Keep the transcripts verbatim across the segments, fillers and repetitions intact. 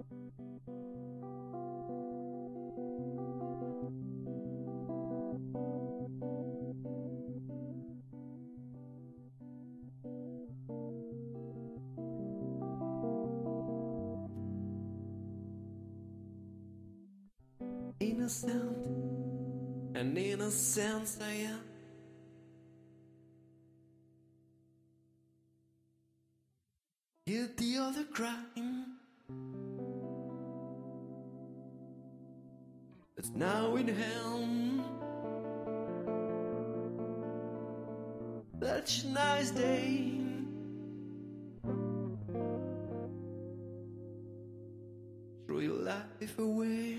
Innocent, and innocence I am. Guilty of the crime that's now in hand. Such a nice day, throw your life away.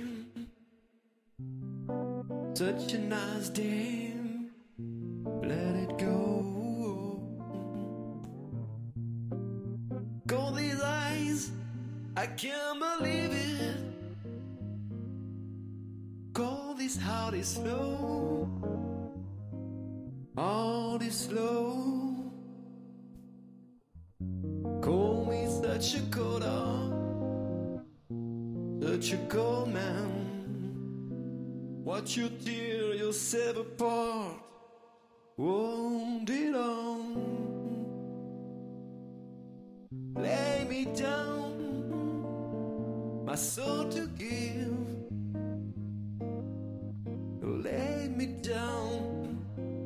Such a nice day, let it go. Cold these eyes, I can't believe it. Cold this heart is slow, heart is slow. Call me such a cold heart, such a cold man. Watch you tear yourself apart, won't it all? Lay me down, my soul to give. Lay me down,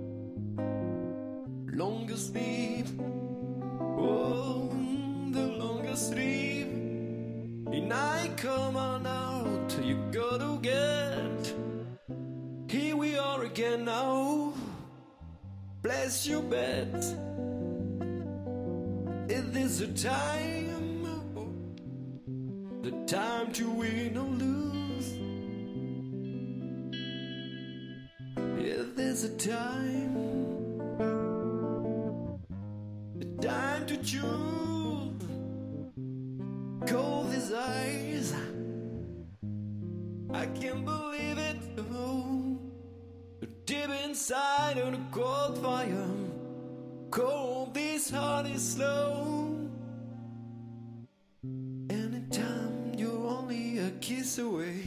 longer sleep, oh, the longer sleep. And I come on out, you go to get. Here we are again now. Bless your bed. It is the time, the time to win or lose. It is the time, the time to choose. Cold these eyes, I can't believe it. Oh. Deep inside of the cold fire, cold this heart is slow. Anytime you're only a kiss away,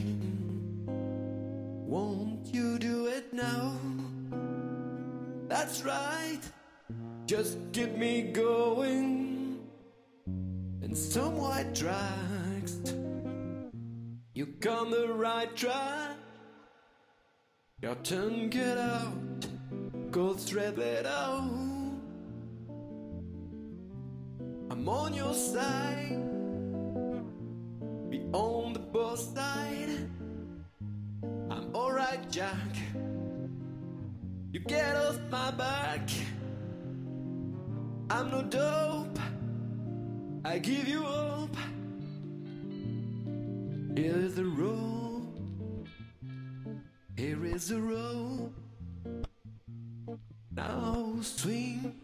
won't you do it now? That's right, just keep me going. And some white tracks, you come the right track. Your turn, get out, go straight, let out. I'm on your side, be on the both side. I'm alright, Jack, you get off my back. I'm no dope, I give you hope. Here's the road, here is the road, now swing.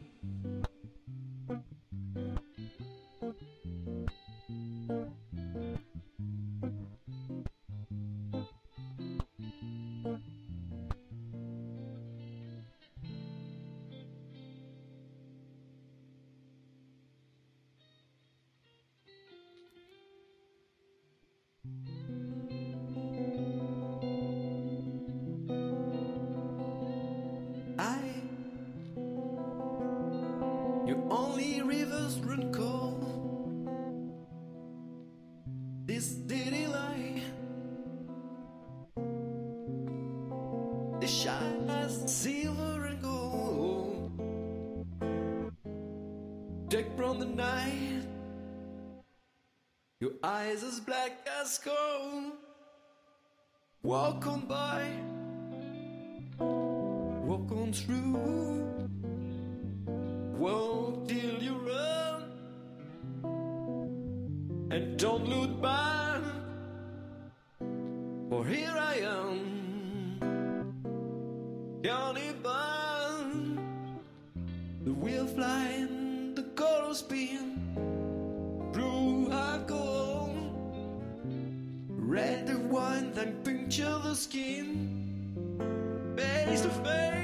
Your only rivers run cold. This city light, they shine as silver and gold. Take from the night, your eyes as black as coal. Walk on by, walk on through. Walk till you run, and don't look back. For here I am, counting by the wheel flying, the color spin through alcohol. Red the wine, then puncture the skin, face to face.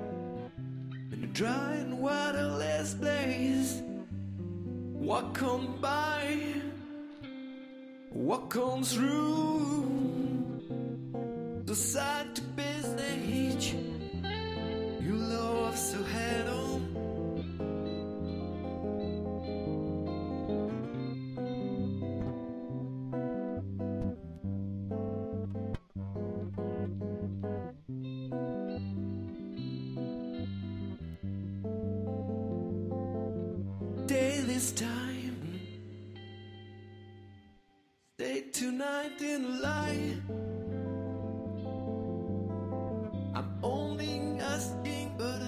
Dry and waterless place, walk on by, What comes through the side to stage? You love so head on. Day this time, stay tonight in the light. I'm only asking, but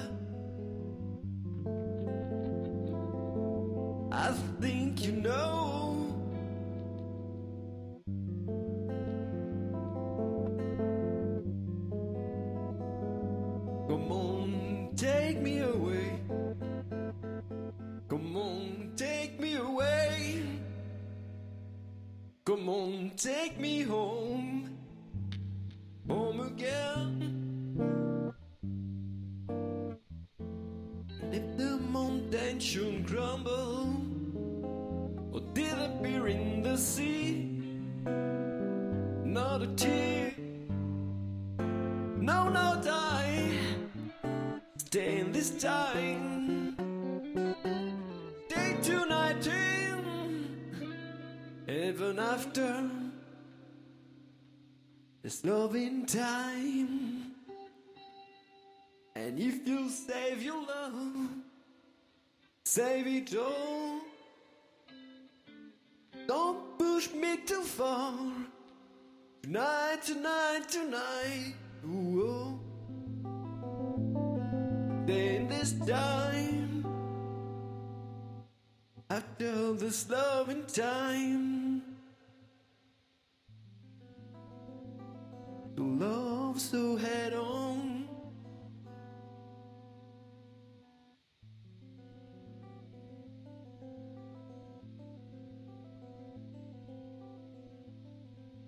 I, I think you know. Come on, take me away. Come on, take me away. Come on, take me home, home again. And if the mountain should crumble or disappear in the sea, not a tear, no, no die. Stay in this time. Stay tonight in even after this loving time. And if you save your love, save it all. Don't push me too far. Tonight, tonight, tonight. Ooh, then this time, after this loving time, to love so head on.